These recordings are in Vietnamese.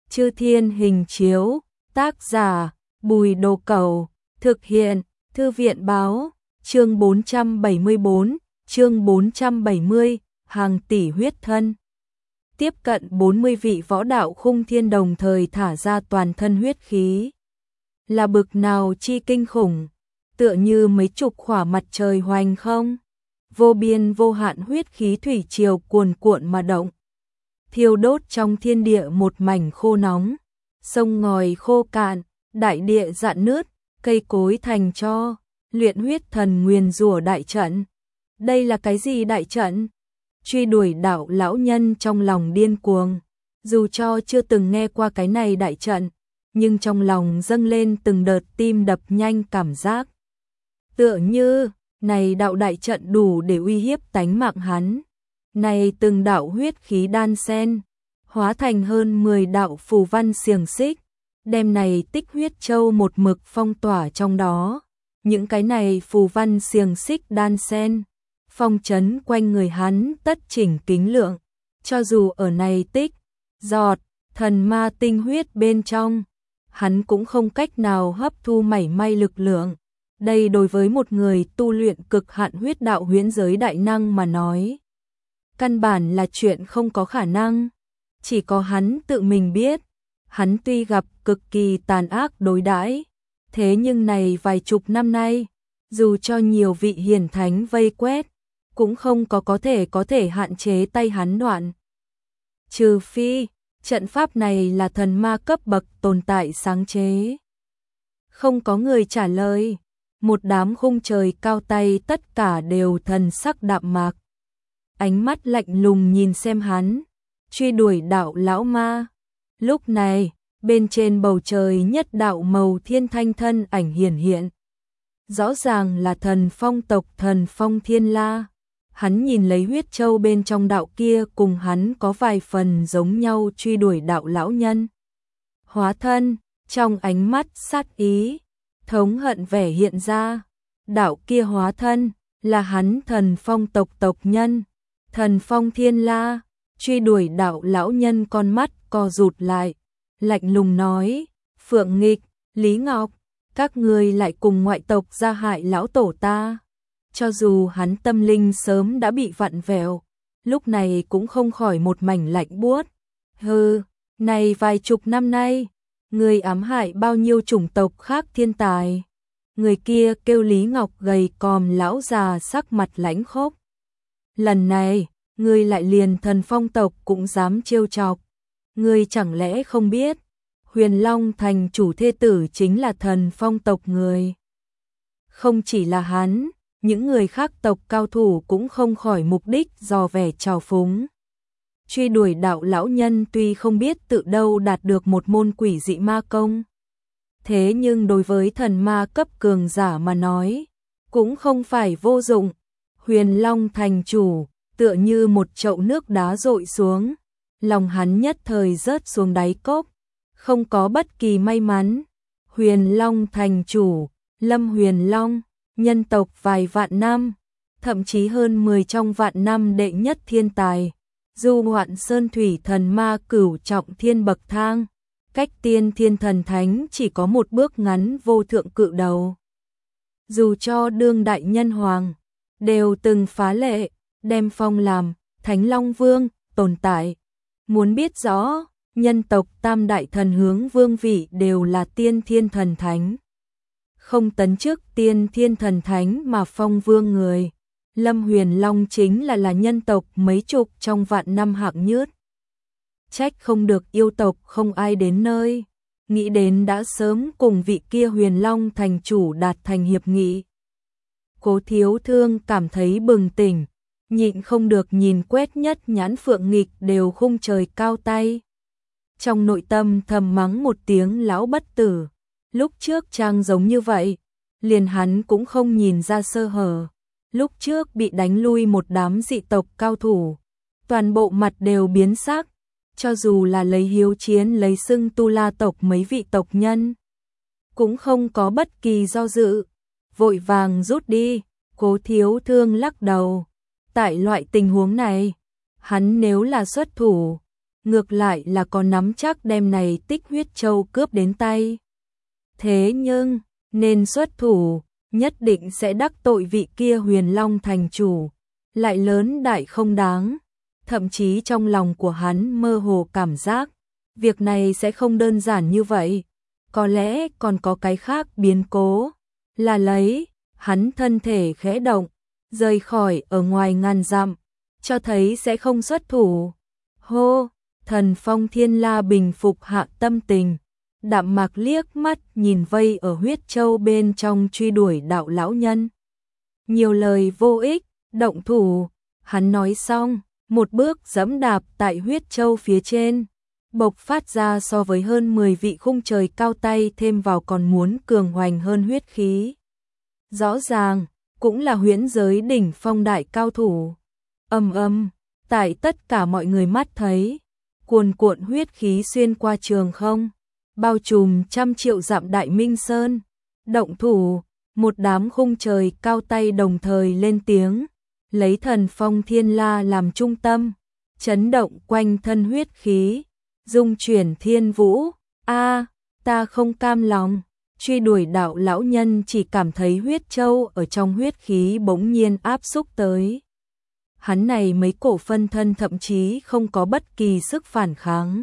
Chư Thiên Hình Chiếu, tác giả Bùi Đồ Cẩu, thực hiện Thư viện Báo, chương 474, chương 470, hàng tỷ huyết thân. Tiếp cận 40 vị võ đạo khung thiên đồng thời thả ra toàn thân huyết khí. Là bực nào chi kinh khủng, tựa như mấy chục khỏa mặt trời hoành không. Vô biên vô hạn huyết khí thủy triều cuồn cuộn mà động. Thiêu đốt trong thiên địa một mảnh khô nóng, sông ngòi khô cạn, đại địa rạn nứt, cây cối thành tro, luyện huyết thần nguyền rủa đại trận. Đây là cái gì đại trận? Truy đuổi đạo lão nhân trong lòng điên cuồng, dù cho chưa từng nghe qua cái này đại trận, nhưng trong lòng dâng lên từng đợt tim đập nhanh cảm giác. Tựa như, này đạo đại trận đủ để uy hiếp tánh mạng hắn. Này từng đạo huyết khí đan xen, hóa thành hơn 10 đạo phù văn xiềng xích, đem này tích huyết châu một mực phong tỏa trong đó. Những cái này phù văn xiềng xích đan xen, phong trấn quanh người hắn tất chỉnh kính lượng, cho dù ở này tích, giọt, thần ma tinh huyết bên trong, hắn cũng không cách nào hấp thu mảy may lực lượng. Đây đối với một người tu luyện cực hạn huyết đạo huyễn giới đại năng mà nói, căn bản là chuyện không có khả năng. Chỉ có hắn tự mình biết, hắn tuy gặp cực kỳ tàn ác đối đãi, thế nhưng này vài chục năm nay, dù cho nhiều vị hiển thánh vây quét, cũng không có thể hạn chế tay hắn đoạn. Trừ phi, trận pháp này là thần ma cấp bậc tồn tại sáng chế. Không có người trả lời, một đám khung trời cao tay tất cả đều thần sắc đạm mạc. Ánh mắt lạnh lùng nhìn xem hắn, truy đuổi đạo lão ma. Lúc này, bên trên bầu trời nhất đạo màu thiên thanh thân ảnh hiển hiện. Rõ ràng là thần phong tộc thần phong thiên la. Hắn nhìn lấy huyết châu bên trong đạo kia cùng hắn có vài phần giống nhau truy đuổi đạo lão nhân. Hóa thân, trong ánh mắt sát ý, thống hận vẻ hiện ra. Đạo kia hóa thân, là hắn thần phong tộc tộc nhân. Thần phong thiên la, truy đuổi đạo lão nhân con mắt co rụt lại, lạnh lùng nói, Phượng Nghịch, Lý Ngọc, các ngươi lại cùng ngoại tộc ra hại lão tổ ta. Cho dù hắn tâm linh sớm đã bị vặn vẹo, lúc này cũng không khỏi một mảnh lạnh buốt. Hừ, này vài chục năm nay, người ám hại bao nhiêu chủng tộc khác thiên tài. Người kia kêu Lý Ngọc gầy còm lão già sắc mặt lãnh khốc. Lần này, ngươi lại liền thần phong tộc cũng dám trêu chọc. Ngươi chẳng lẽ không biết, Huyền Long thành chủ thê tử chính là thần phong tộc người. Không chỉ là hắn, những người khác tộc cao thủ cũng không khỏi mục đích dò vẻ trào phúng. Truy đuổi đạo lão nhân tuy không biết tự đâu đạt được một môn quỷ dị ma công. Thế nhưng đối với thần ma cấp cường giả mà nói, cũng không phải vô dụng. Huyền Long thành chủ, tựa như một chậu nước đá dội xuống, lòng hắn nhất thời rớt xuống đáy cốc, không có bất kỳ may mắn. Huyền Long thành chủ, Lâm Huyền Long, nhân tộc vài vạn năm, thậm chí hơn 10 trong vạn năm đệ nhất thiên tài, du ngoạn sơn thủy thần ma cửu trọng thiên bậc thang, cách tiên thiên thần thánh chỉ có một bước ngắn vô thượng cự đầu. Dù cho đương đại nhân hoàng, đều từng phá lệ, đem phong làm Thánh Long Vương tồn tại. Muốn biết rõ, nhân tộc tam đại thần hướng vương vị đều là tiên thiên thần thánh. Không tấn chức tiên thiên thần thánh mà phong vương người. Lâm Huyền Long chính là nhân tộc mấy chục trong vạn năm hạng nhất. Trách không được yêu tộc không ai đến nơi. Nghĩ đến đã sớm cùng vị kia Huyền Long thành chủ đạt thành hiệp nghị. Cố Thiếu Thương cảm thấy bừng tỉnh, nhịn không được nhìn quét nhất nhãn Phượng Nghịch đều khung trời cao tay. Trong nội tâm thầm mắng một tiếng lão bất tử, lúc trước trang giống như vậy, liền hắn cũng không nhìn ra sơ hở. Lúc trước bị đánh lui một đám dị tộc cao thủ, toàn bộ mặt đều biến sắc, cho dù là lấy hiếu chiến lấy xưng tu la tộc mấy vị tộc nhân, cũng không có bất kỳ do dự, vội vàng rút đi. Cố Thiếu Thương lắc đầu, tại loại tình huống này, hắn nếu là xuất thủ, ngược lại là có nắm chắc đem này Tích Huyết Châu cướp đến tay. Thế nhưng, nên xuất thủ, nhất định sẽ đắc tội vị kia Huyền Long thành chủ, lại lớn đại không đáng. Thậm chí trong lòng của hắn mơ hồ cảm giác, việc này sẽ không đơn giản như vậy, có lẽ còn có cái khác biến cố, là lấy, hắn thân thể khẽ động, rời khỏi ở ngoài ngàn dặm, cho thấy sẽ không xuất thủ. Hô, Thần Phong Thiên La bình phục hạ tâm tình, đạm mạc liếc mắt nhìn vây ở huyết châu bên trong truy đuổi đạo lão nhân. Nhiều lời vô ích, động thủ, hắn nói xong, một bước giẫm đạp tại huyết châu phía trên, bộc phát ra so với hơn 10 vị khung trời cao tay thêm vào còn muốn cường hoành hơn huyết khí. Rõ ràng, cũng là huyễn giới đỉnh phong đại cao thủ. Ầm ầm, tại tất cả mọi người mắt thấy, cuồn cuộn huyết khí xuyên qua trường không, bao trùm trăm triệu dặm Đại Minh Sơn. Động thủ, một đám khung trời cao tay đồng thời lên tiếng, lấy Thần Phong Thiên La làm trung tâm, chấn động quanh thân huyết khí, dung chuyển thiên vũ. A, ta không cam lòng. Truy đuổi đạo lão nhân chỉ cảm thấy huyết châu ở trong huyết khí bỗng nhiên áp xúc tới. Hắn này mấy cổ phân thân thậm chí không có bất kỳ sức phản kháng,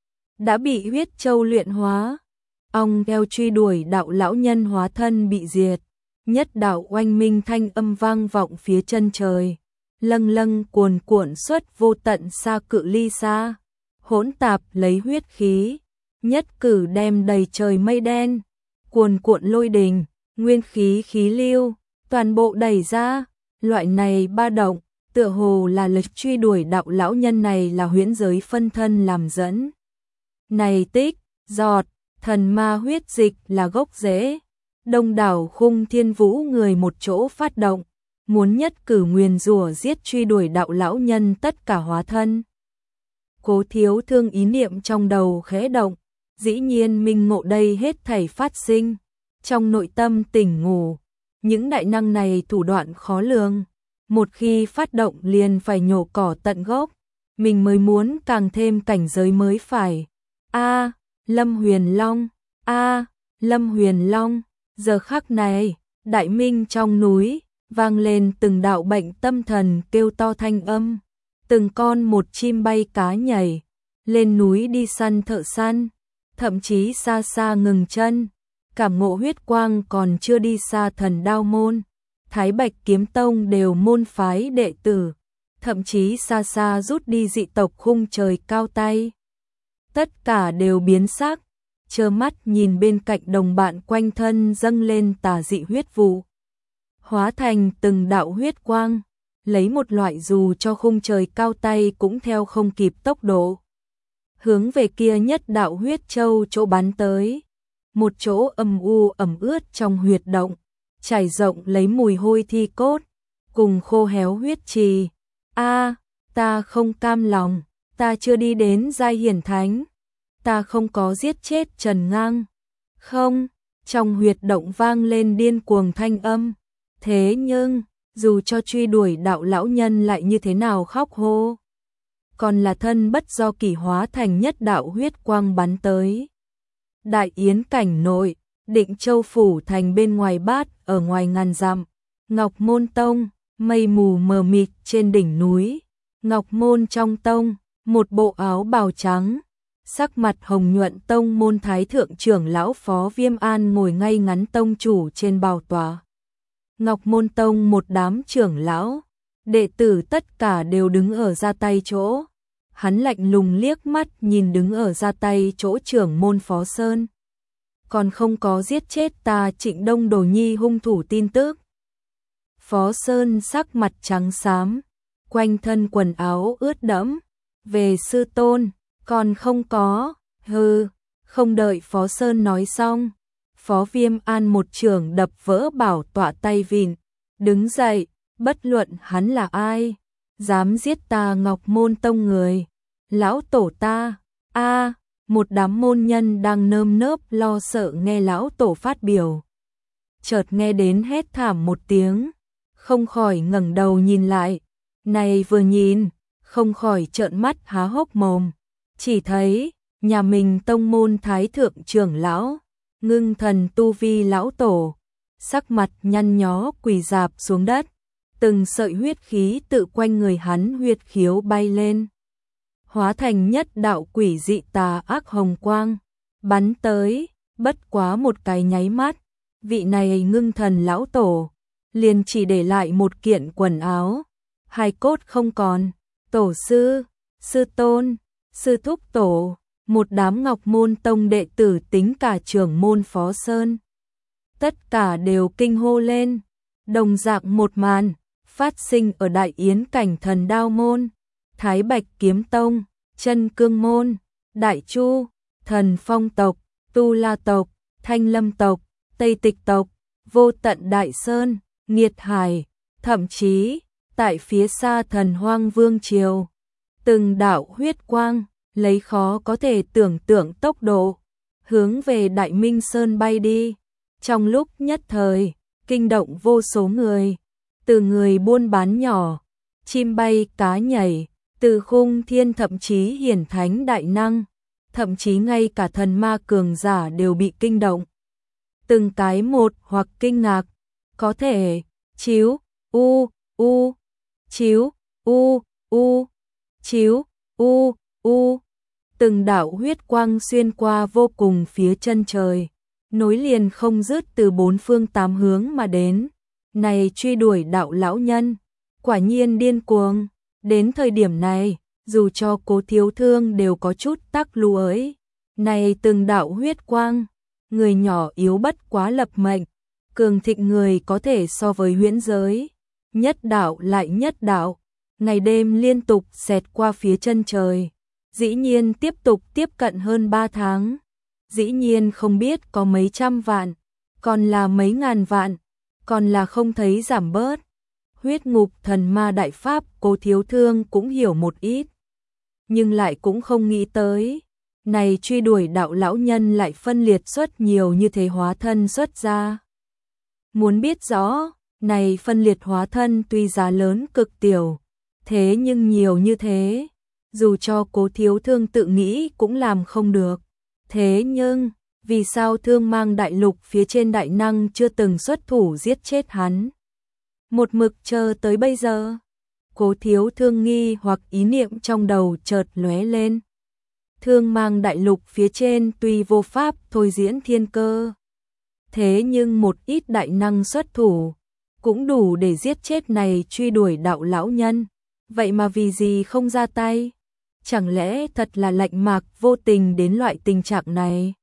đã bị huyết châu luyện hóa. Ong eo truy đuổi đạo lão nhân hóa thân bị diệt, nhất đạo oanh minh thanh âm vang vọng phía chân trời, lâng lâng cuồn cuộn xuất vô tận xa cự ly xa, hỗn tạp lấy huyết khí, nhất cử đem đầy trời mây đen, cuồn cuộn lôi đình, nguyên khí khí lưu, toàn bộ đẩy ra. Loại này ba động, tựa hồ là lực truy đuổi đạo lão nhân này là huyễn giới phân thân làm dẫn. Này tích, giọt, thần ma huyết dịch là gốc rễ. Đông đảo khung thiên vũ người một chỗ phát động, muốn nhất cử nguyền rủa giết truy đuổi đạo lão nhân tất cả hóa thân. Cố Thiếu Thương ý niệm trong đầu khẽ động, dĩ nhiên minh ngộ đây hết thảy phát sinh. Trong nội tâm tỉnh ngủ, những đại năng này thủ đoạn khó lường, một khi phát động liền phải nhổ cỏ tận gốc, mình mới muốn càng thêm cảnh giới mới phải. A, Lâm Huyền Long, a, Lâm Huyền Long. Giờ khắc này, Đại Minh trong núi vang lên từng đạo bệnh tâm thần kêu to thanh âm, từng con một chim bay cá nhảy, lên núi đi săn thợ săn, thậm chí xa xa ngừng chân, cảm ngộ huyết quang còn chưa đi xa Thần Đao môn, Thái Bạch Kiếm Tông đều môn phái đệ tử, thậm chí xa xa rút đi dị tộc khung trời cao tay. Tất cả đều biến sắc, trơ mắt nhìn bên cạnh đồng bạn quanh thân dâng lên tà dị huyết vụ, hóa thành từng đạo huyết quang, lấy một loại dù cho khung trời cao tay cũng theo không kịp tốc độ, hướng về kia nhất đạo huyết châu chỗ bắn tới. Một chỗ âm u ẩm ướt trong huyệt động, trải rộng lấy mùi hôi thi cốt, cùng khô héo huyết trì. A, ta không cam lòng, ta chưa đi đến giai hiển thánh, ta không có giết chết Trần Ngang. Không, trong huyệt động vang lên điên cuồng thanh âm. Thế nhưng, dù cho truy đuổi đạo lão nhân lại như thế nào khóc hô, còn là thân bất do kỷ hóa thành nhất đạo huyết quang bắn tới. Đại yến cảnh nội, Định Châu phủ thành bên ngoài bát ở ngoài ngàn dặm, Ngọc Môn Tông, mây mù mờ mịt trên đỉnh núi, Ngọc Môn trong tông, một bộ áo bào trắng, sắc mặt hồng nhuận tông môn thái thượng trưởng lão Phó Viêm An ngồi ngay ngắn tông chủ trên bảo tọa. Ngọc Môn Tông một đám trưởng lão, đệ tử tất cả đều đứng ở ra tay chỗ. Hắn lạnh lùng liếc mắt nhìn đứng ở ra tay chỗ trưởng môn Phó Sơn. Còn không có giết chết ta Trịnh Đông Đồ Nhi hung thủ tin tức. Phó Sơn sắc mặt trắng xám, quanh thân quần áo ướt đẫm. Về sư tôn, còn không có, hừ, không đợi Phó Sơn nói xong. Phó Viêm An một trường đập vỡ bảo tọa tay vịn, đứng dậy, bất luận hắn là ai, dám giết ta Ngọc Môn Tông người, lão tổ ta. A, một đám môn nhân đang nơm nớp lo sợ nghe lão tổ phát biểu. Chợt nghe đến hét thảm một tiếng, không khỏi ngẩng đầu nhìn lại, này vừa nhìn, không khỏi trợn mắt há hốc mồm. Chỉ thấy, nhà mình tông môn thái thượng trưởng lão, Ngưng Thần tu vi lão tổ, sắc mặt nhăn nhó quỳ rạp xuống đất, từng sợi huyết khí tự quanh người hắn huyết khiếu bay lên, hóa thành nhất đạo quỷ dị tà ác hồng quang, bắn tới, bất quá một cái nháy mắt, vị này Ngưng Thần lão tổ, liền chỉ để lại một kiện quần áo, hài cốt không còn, tổ sư, sư tôn, sư thúc tổ, một đám Ngọc Môn Tông đệ tử tính cả trưởng môn Phó Sơn. Tất cả đều kinh hô lên, đồng dạng một màn, phát sinh ở Đại Yến Cảnh Thần Đao Môn, Thái Bạch Kiếm Tông, Chân Cương Môn, Đại Chu, Thần Phong Tộc, Tu La Tộc, Thanh Lâm Tộc, Tây Tịch Tộc, Vô Tận Đại Sơn, Nghiệt Hải, thậm chí, tại phía xa Thần Hoang Vương Triều, từng đạo huyết quang, lấy khó có thể tưởng tượng tốc độ, hướng về Đại Minh Sơn bay đi. Trong lúc nhất thời, kinh động vô số người, từ người buôn bán nhỏ, chim bay cá nhảy, từ khung thiên thậm chí hiển thánh đại năng, thậm chí ngay cả thần ma cường giả đều bị kinh động. Từng cái một hoặc kinh ngạc, có thể, chiếu, chiếu, chiếu, từng đạo huyết quang xuyên qua vô cùng phía chân trời, nối liền không dứt từ bốn phương tám hướng mà đến. Này truy đuổi đạo lão nhân, quả nhiên điên cuồng. Đến thời điểm này, dù cho Cố Thiếu Thương đều có chút tắc lưỡi. Này từng đạo huyết quang, người nhỏ yếu bất quá lập mệnh, cường thịnh người có thể so với huyễn giới. Nhất đạo lại nhất đạo, ngày đêm liên tục xẹt qua phía chân trời. Dĩ nhiên tiếp tục tiếp cận hơn 3 tháng. Dĩ nhiên không biết có mấy trăm vạn, còn là mấy ngàn vạn, còn là không thấy giảm bớt. Huyết ngục thần ma đại pháp Cố Thiếu Thương cũng hiểu một ít, nhưng lại cũng không nghĩ tới, này truy đuổi đạo lão nhân lại phân liệt xuất nhiều như thế hóa thân xuất ra. Muốn biết rõ, này phân liệt hóa thân tuy giá lớn cực tiểu, thế nhưng nhiều như thế, dù cho Cố Thiếu Thương tự nghĩ cũng làm không được. Thế nhưng, vì sao Thương Mang đại lục phía trên đại năng chưa từng xuất thủ giết chết hắn? Một mực chờ tới bây giờ. Cố Thiếu Thương nghi hoặc ý niệm trong đầu chợt lóe lên. Thương Mang đại lục phía trên tuy vô pháp thôi diễn thiên cơ, thế nhưng một ít đại năng xuất thủ cũng đủ để giết chết này truy đuổi đạo lão nhân. Vậy mà vì gì không ra tay? Chẳng lẽ thật là lạnh mạc vô tình đến loại tình trạng này?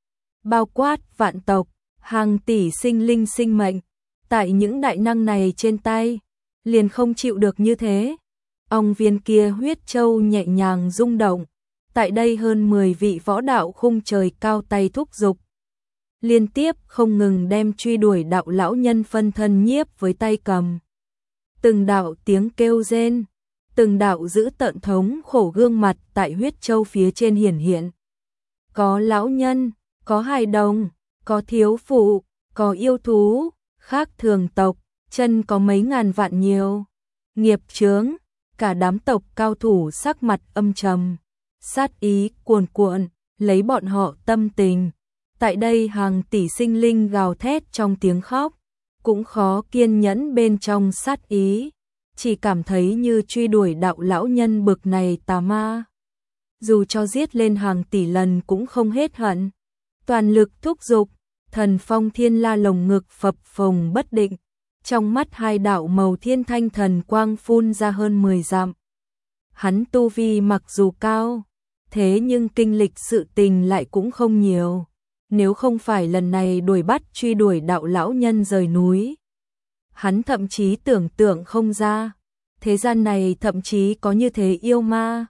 Bao quát vạn tộc, hàng tỷ sinh linh sinh mệnh, tại những đại năng này trên tay, liền không chịu được như thế. Ong viên kia huyết châu nhẹ nhàng rung động, tại đây hơn 10 vị võ đạo khung trời cao tay thúc giục, liên tiếp không ngừng đem truy đuổi đạo lão nhân phân thân nhiếp với tay cầm. Từng đạo tiếng kêu rên, từng đạo dữ tợn thống khổ gương mặt tại huyết châu phía trên hiển hiện. Có lão nhân, có hài đồng, có thiếu phụ, có yêu thú, khác thường tộc, chân có mấy ngàn vạn nhiều. Nghiệp chướng, cả đám tộc cao thủ sắc mặt âm trầm, sát ý cuồn cuộn, lấy bọn họ tâm tình. Tại đây hàng tỷ sinh linh gào thét trong tiếng khóc, cũng khó kiên nhẫn bên trong sát ý, chỉ cảm thấy như truy đuổi đạo lão nhân bực này tà ma. Dù cho giết lên hàng tỷ lần cũng không hết hận, toàn lực thúc giục, Thần Phong Thiên La lồng ngực phập phồng bất định, trong mắt hai đạo màu thiên thanh thần quang phun ra hơn 10 dặm. Hắn tu vi mặc dù cao, thế nhưng kinh lịch sự tình lại cũng không nhiều. Nếu không phải lần này đuổi bắt truy đuổi đạo lão nhân rời núi, hắn thậm chí tưởng tượng không ra, thế gian này thậm chí có như thế yêu ma.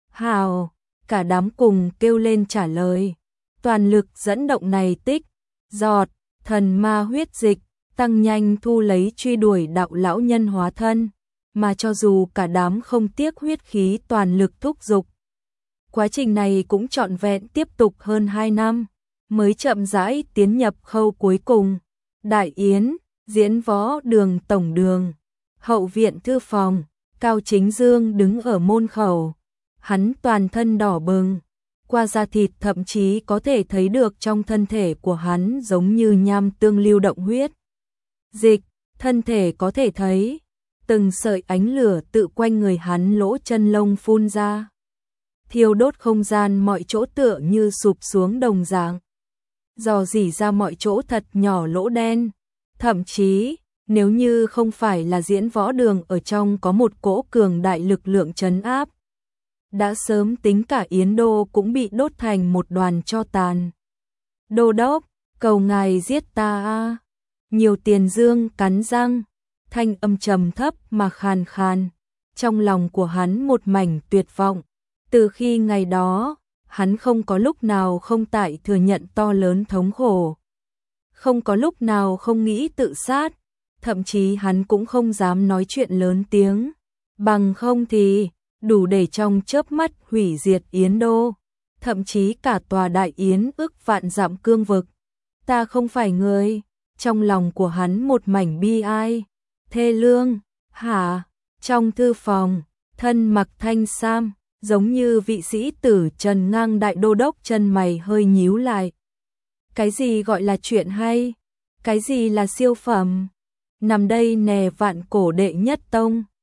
Hào, cả đám cùng kêu lên trả lời, toàn lực dẫn động này tích, giọt, thần ma huyết dịch, tăng nhanh thu lấy truy đuổi đạo lão nhân hóa thân, mà cho dù cả đám không tiếc huyết khí toàn lực thúc giục. Quá trình này cũng trọn vẹn tiếp tục hơn 2 năm, mới chậm rãi tiến nhập khâu cuối cùng. Đại Yến, Diễn Võ Đường tổng đường, hậu viện thư phòng, Cao Chính Dương đứng ở môn khẩu, hắn toàn thân đỏ bừng, qua da thịt thậm chí có thể thấy được trong thân thể của hắn giống như nham tương lưu động huyết. Dịch, thân thể có thể thấy, từng sợi ánh lửa tự quanh người hắn lỗ chân lông phun ra. Thiêu đốt không gian mọi chỗ tựa như sụp xuống đồng dạng. Dò dỉ ra mọi chỗ thật nhỏ lỗ đen. Thậm chí, nếu như không phải là Diễn Võ Đường ở trong có một cỗ cường đại lực lượng trấn áp, đã sớm tính cả Yến Đô cũng bị đốt thành một đoàn tro tàn. Đô đốc, cầu ngài giết ta a. Nhiều Tiền Dương cắn răng, thanh âm trầm thấp mà khàn khàn, trong lòng của hắn một mảnh tuyệt vọng. Từ khi ngày đó, hắn không có lúc nào không tại thừa nhận to lớn thống khổ. Không có lúc nào không nghĩ tự sát, thậm chí hắn cũng không dám nói chuyện lớn tiếng. Bằng không thì, đủ để trong chớp mắt hủy diệt Yến Đô, thậm chí cả tòa đại yến ức vạn dặm cương vực. Ta không phải người, trong lòng của hắn một mảnh bi ai, thê lương, hả? Trong thư phòng, thân mặc thanh sam, giống như vị sĩ tử Trần Ngang đại đô đốc chân mày hơi nhíu lại. Cái gì gọi là chuyện hay? Cái gì là siêu phẩm? Nằm đây nè vạn cổ đệ nhất tông.